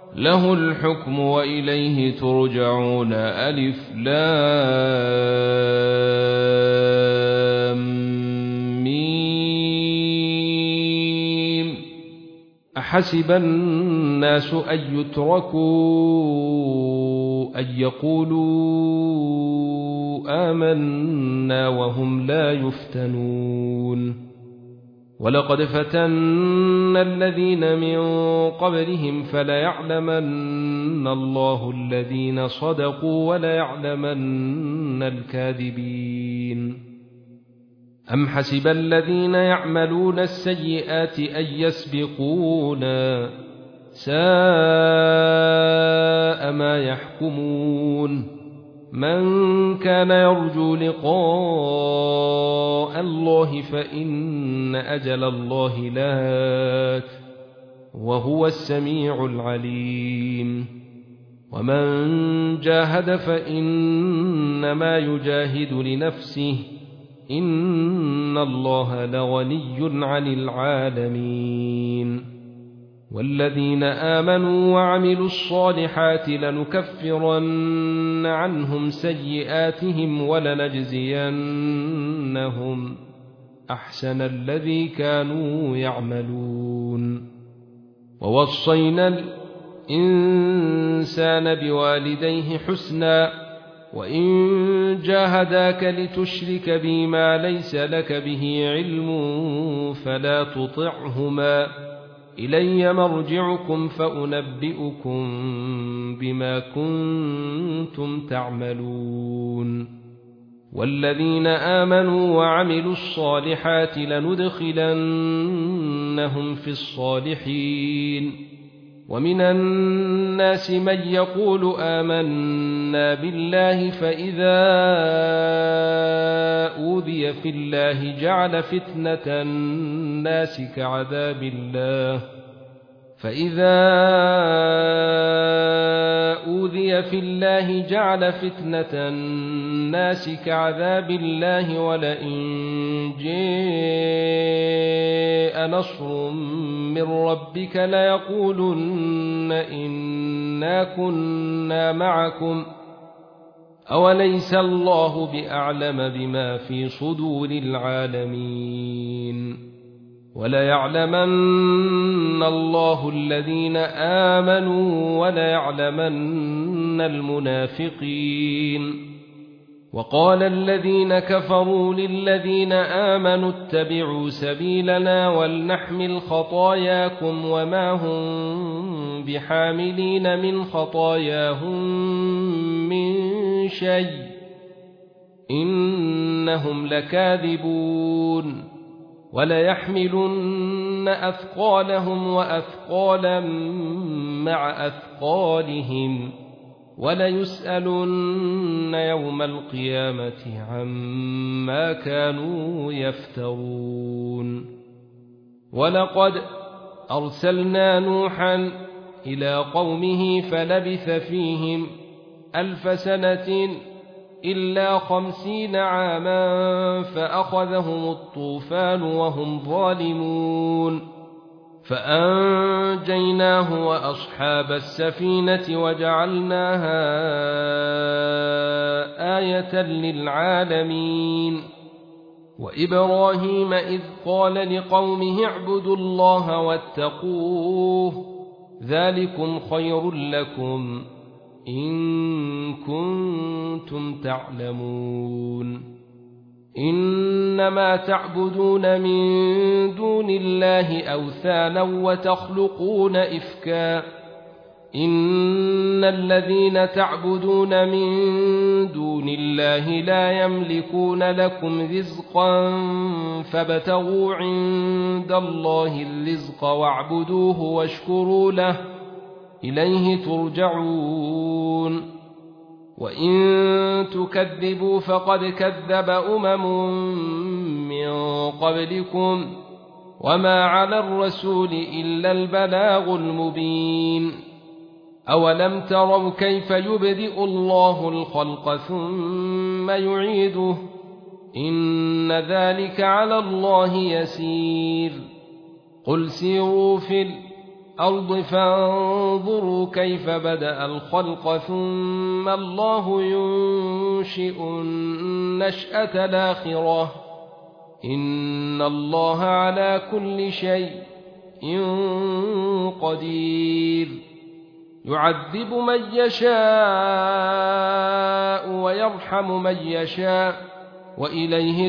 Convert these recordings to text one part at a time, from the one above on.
له الحكم وإليه ترجعون. ألف لام ميم. أحسب الناس أن يتركوا أن يقولوا آمنا وهم لا يفتنون. ولقد فتنا الذين من قبلهم فليعلمن الله الذين صدقوا وليعلمن الكاذبين. أم حسب الذين يعملون السيئات أن يسبقونا ساء ما يحكمون. من كان يرجو لقاء الله فإن أجل الله لات وهو السميع العليم. ومن جاهد فإنما يجاهد لنفسه إن الله لغني عن العالمين. والذين آمنوا وعملوا الصالحات لنكفرن عنهم سيئاتهم ولنجزينهم أحسن الذي كانوا يعملون. ووصينا الإنسان بوالديه حسنا وإن جاهداك لتشرك بي ما ليس لك به علم فلا تطعهما إلي مرجعكم فأنبئكم بما كنتم تعملون. والذين آمنوا وعملوا الصالحات لندخلنهم في الصالحين. ومن الناس من يقول آمنا بالله فإذا أوذي في الله جعل فتنة الناس كعذاب الله ولئن جاء نصر من ربك ليقولن إنا كنا معكم أوليس الله بأعلم بما في صدور العالمين. وليعلمن الله الذين آمنوا وليعلمن المنافقين. وقال الذين كفروا للذين آمنوا اتبعوا سبيلنا ولنحمل خطاياكم وما هم بحاملين من خطاياهم من شيء إنهم لكاذبون. وليحملن أثقالهم وأثقالا مع أثقالهم وليسألن يوم القيامة عما كانوا يفترون. ولقد أرسلنا نوحا إلى قومه فلبث فيهم 1000 سنة إلا 50 عاما فأخذهم الطوفان وهم ظالمون فأنجيناه وأصحاب السفينة وجعلناها آية للعالمين. وإبراهيم إذ قال لقومه اعبدوا الله واتقوه ذلكم خير لكم إن كنتم تعلمون. إنما تعبدون من دون الله أوثانا وتخلقون إفكا إن الذين تعبدون من دون الله لا يملكون لكم رزقا فابتغوا عند الله الرزق واعبدوه واشكروا له إليه ترجعون. وإن تكذبوا فقد كذب من قبلكم وما على الرسول إلا البلاغ المبين. أولم تروا كيف يبدئ الله الخلق ثم يعيده إن ذلك على الله يسير. قل سيروا في الأرض فانظروا كيف بدأ الخلق ثم الله ينشئ النشأة الآخرة إن الله على كل شيء قدير يعذب من يشاء ويرحم من يشاء وإليه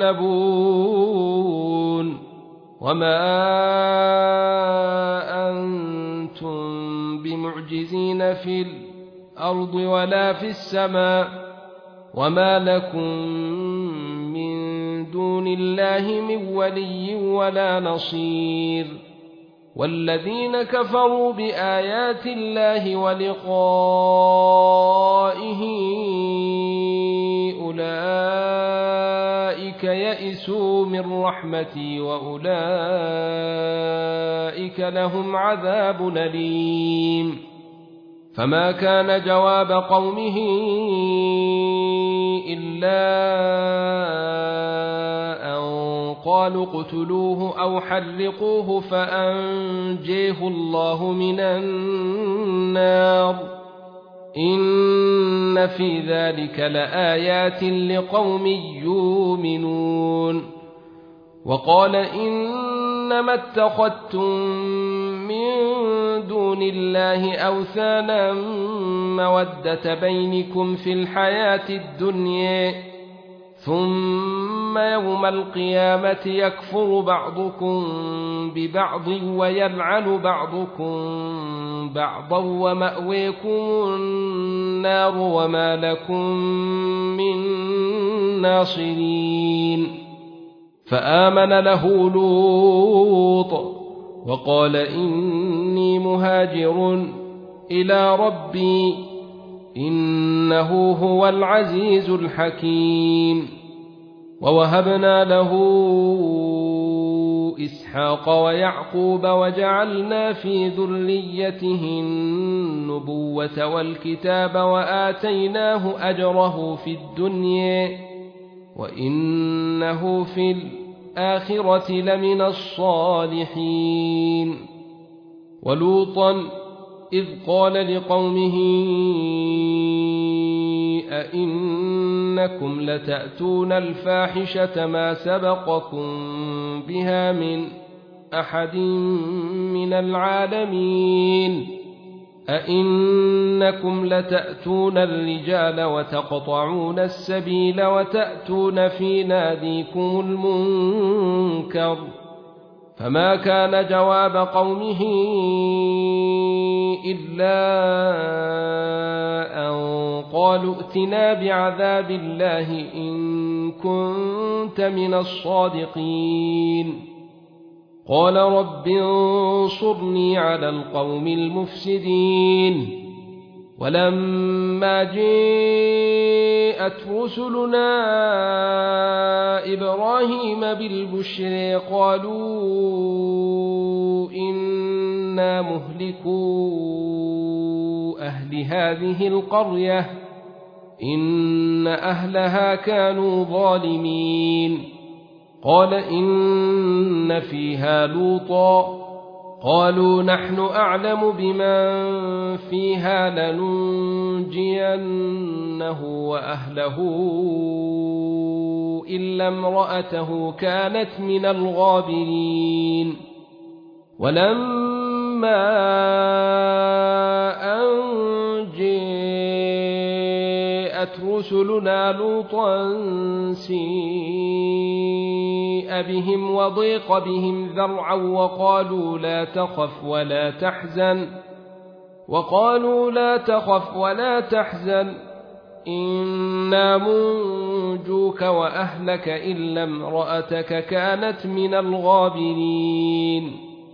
تقلبون وما أنتم بمعجزين في الأرض ولا في السماء وما لكم من دون الله من ولي ولا نصير والذين كفروا بآيات الله ولقائه أولئك يئسوا من رحمتي وأولئك لهم عذاب أليم فما كان جواب قومه إلا أن قالوا اقتلوه أو حرقوه فأنجيه الله من النار إن في ذلك لآيات لقوم يؤمنون وقال إنما اتخذتم من دون الله أوثانا مودة بينكم في الحياة الدنيا ثم يوم القيامة يكفر بعضكم ببعض ويلعن بعضكم بعضا ومأويكم النار وما لكم من ناصرين فآمن له لوط وقال إني مهاجر إلى ربي إنه هو العزيز الحكيم ووهبنا له إسحاق ويعقوب وجعلنا في ذريته النبوة والكتاب وآتيناه أجره في الدنيا وإنه في الآخرة لمن الصالحين ولوطا إذ قال لقومه أئنكم لتأتون الفاحشة ما سبقكم بها من أحد من العالمين أئنكم لتأتون الرجال وتقطعون السبيل وتأتون في ناديكم المنكر فما كان جواب قومه إلا أن قالوا ائتنا بعذاب الله إن كنت من الصادقين قال رب انصرني على القوم المفسدين ولما جاءت رسلنا إبراهيم بالبشر قالوا إنا مهلكو أهل هذه القرية إن أهلها كانوا ظالمين قال إن فيها لوطا قالوا نحن أعلم بمن فيها لننجينه وأهله إلا امرأته كانت من الغابرين ولما أن جاءت رسلنا لوطا سيء بهم وضيق بهم ذرعا وقالوا لا تخف ولا تحزن إنا منجوك وأهلك إلا امرأتك كانت من الغابرين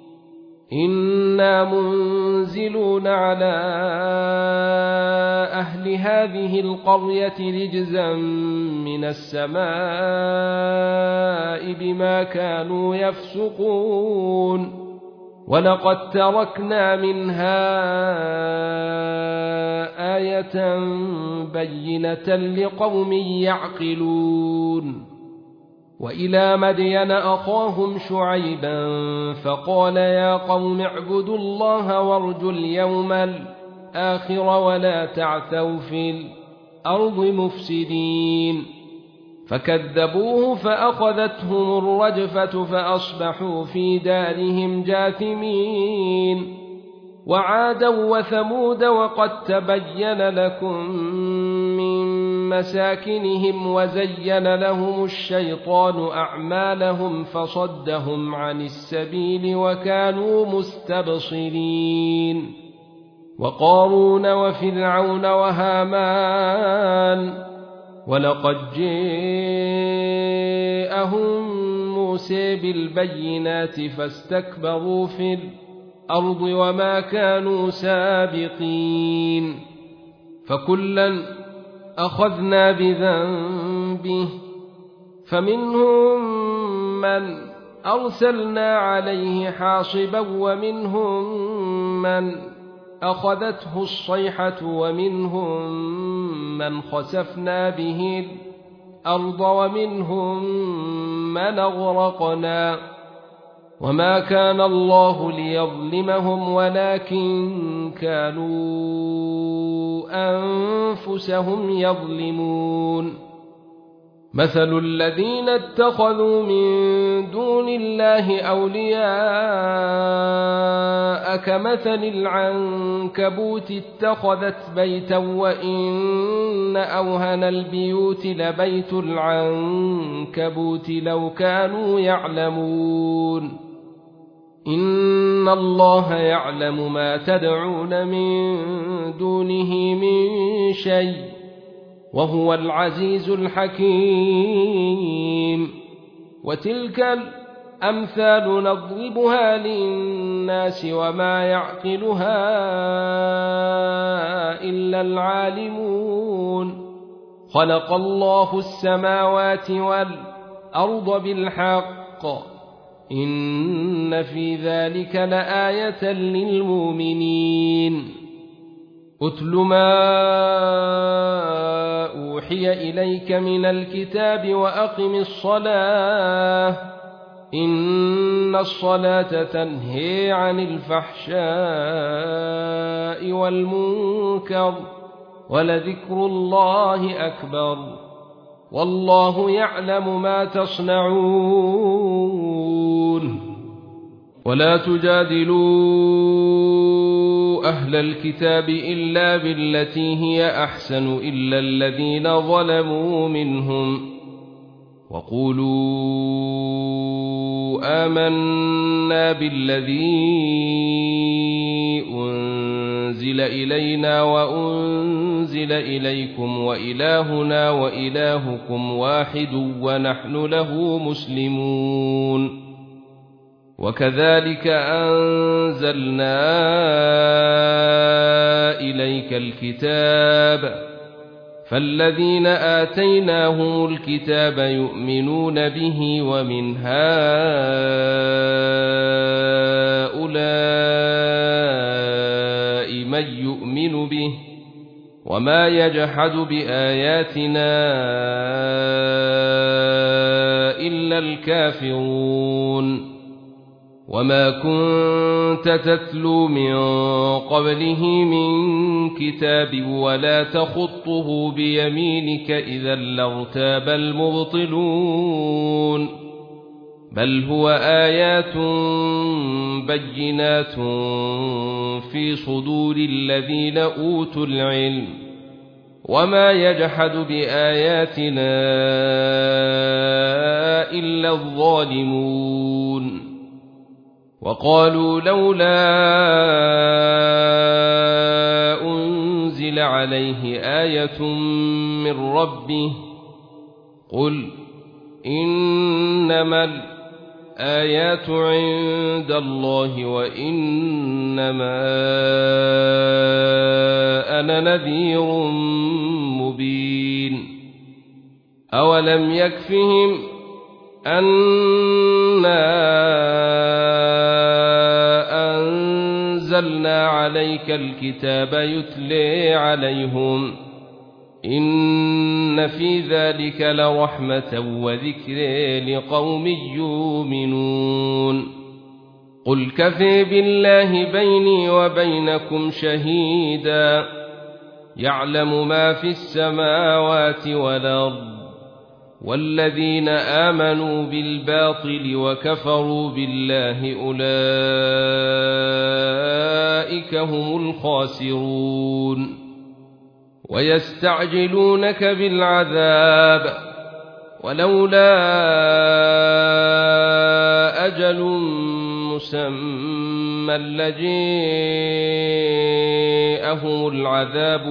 إنا منزلون على أهل هذه القرية رجزا من السماء بما كانوا يفسقون ولقد تركنا منها آية بينة لقوم يعقلون وإلى مدين أخاهم شعيبا فقال يا قوم اعبدوا الله وارجوا اليوم الآخر ولا تعثوا في الأرض مفسدين فكذبوه فأخذتهم الرجفة فأصبحوا في دارهم جاثمين وعادا وثمود وقد تبين لكم من مساكنهم وزين لهم الشيطان أعمالهم فصدهم عن السبيل وكانوا مستبصرين وقارون وفرعون وهامان ولقد جاءهم موسى بالبينات فاستكبروا في الأرض وما كانوا سابقين فكلا أخذنا بذنبه فمنهم من أرسلنا عليه حاصبا ومنهم من أخذته الصيحة ومنهم من خسفنا به الأرض ومنهم من أغرقنا وما كان الله ليظلمهم ولكن كانوا أنفسهم يظلمون مثل الذين اتخذوا من دون الله أولياء كمثل العنكبوت اتخذت بيتا وإن أوهن البيوت لبيت العنكبوت لو كانوا يعلمون إن الله يعلم ما تدعون من دونه من شيء وهو العزيز الحكيم وتلك الأمثال نضربها للناس وما يعقلها إلا العالمون خلق الله السماوات والأرض بالحق إن في ذلك لآية للمؤمنين أتل ما أوحي إليك من الكتاب وأقم الصلاة إن الصلاة تنهي عن الفحشاء والمنكر ولذكر الله أكبر والله يعلم ما تصنعون ولا تجادلوا أهل الكتاب إلا بالتي هي أحسن إلا الذين ظلموا منهم وقولوا آمنا بالذي أنزل إلينا وأنزل إليكم وإلهنا وإلهكم واحد ونحن له مسلمون وكذلك أنزلنا إليك الكتاب فالذين آتيناهم الكتاب يؤمنون به ومن هؤلاء من يؤمن به وما يجحد بآياتنا إلا الكافرون وما كنت تتلو من قبله من كتاب ولا تخطه بيمينك إذا لارتاب المبطلون بل هو آيات بينات في صدور الذين أوتوا العلم وما يجحد بآياتنا إلا الظالمون وقالوا لولا أنزل عليه آية من ربه قل إنما الآيات عند الله وإنما أنا نذير مبين أولم يكفهم أنا أنزلنا عليك الكتاب يتلي عليهم إن في ذلك لرحمة وذكر لقوم يؤمنون قل كفى بالله بيني وبينكم شهيدا يعلم ما في السماوات والأرض والذين آمنوا بالباطل وكفروا بالله أولئك هم الخاسرون ويستعجلونك بالعذاب ولولا أجل مسمى لجاءهم العذاب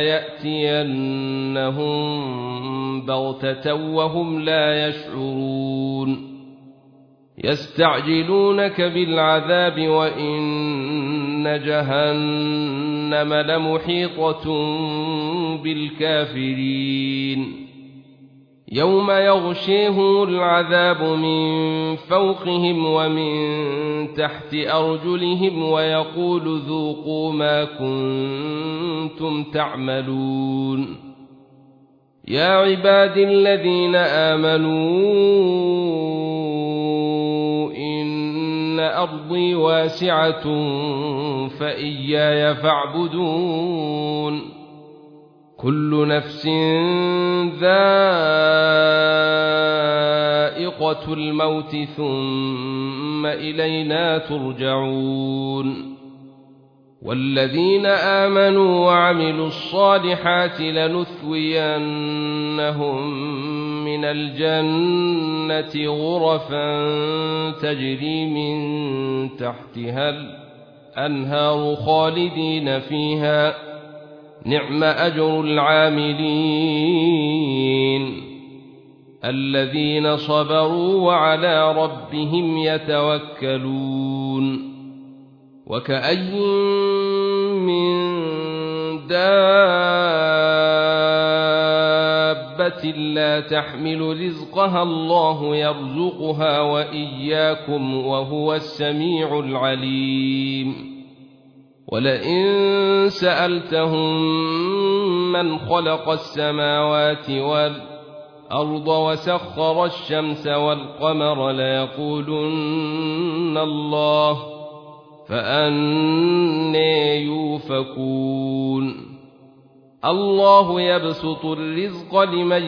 وليأتينهم بغتة وهم لا يشعرون يستعجلونك بالعذاب وإن جهنم لمحيطة بالكافرين يوم يغشيهم العذاب من فوقهم ومن تحت أرجلهم ويقول ذوقوا ما كنتم تعملون يا عباد الذين آمنوا إن أرضي واسعة فإياي فاعبدون كل نفس ذائقة الموت ثم إلينا ترجعون والذين آمنوا وعملوا الصالحات لنثوينهم من الجنة غرفا تجري من تحتها الأنهار خالدين فيها نعم أجر العاملين الذين صبروا وعلى ربهم يتوكلون وكأي من دابة لا تحمل رزقها الله يرزقها وإياكم وهو السميع العليم ولئن سألتهم من خلق السماوات والأرض وسخر الشمس والقمر ليقولن الله فأنى يؤفكون الله يبسط الرزق لمن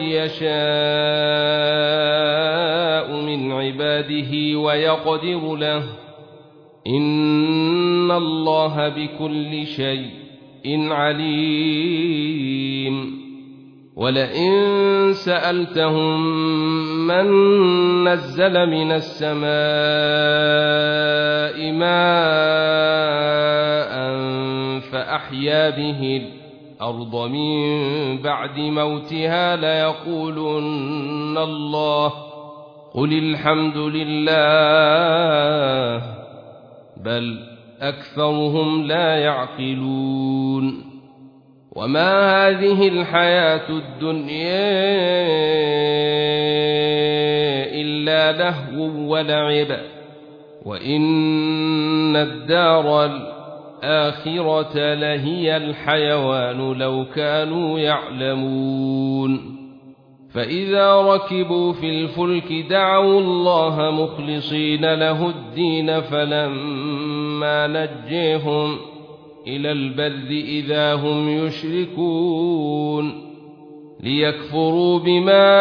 يشاء من عباده ويقدر له إن الله بكل شيء عليم ولئن سألتهم من نزل من السماء ماء فأحيا به الأرض من بعد موتها ليقولن الله قل الحمد لله بل أكثرهم لا يعقلون وما هذه الحياة الدنيا إلا لهو ولعب وإن الدار الآخرة لهي الحيوان لو كانوا يعلمون فإذا ركبوا في الفلك دعوا الله مخلصين له الدين فلما نجيهم إلى البر إذا هم يشركون ليكفروا بما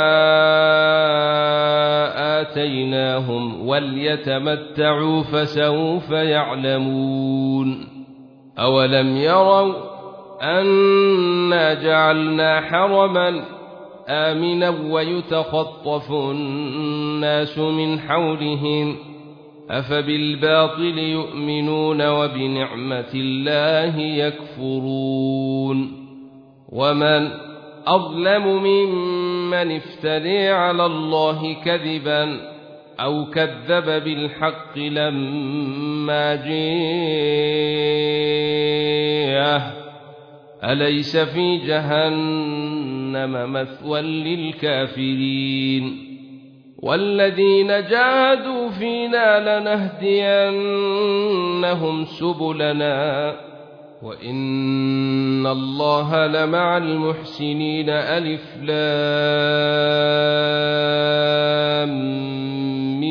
آتيناهم وليتمتعوا فسوف يعلمون أولم يروا أنا جعلنا حرما آمنا ويتخطف الناس من حولهم أفبالباطل يؤمنون وبنعمة الله يكفرون ومن أظلم ممن افترى على الله كذبا أو كذب بالحق لما جاءه أليس في جهنم مثوى للكافرين والذين جاهدوا فينا لنهدينهم سبلنا وإن الله لمع المحسنين ألف لام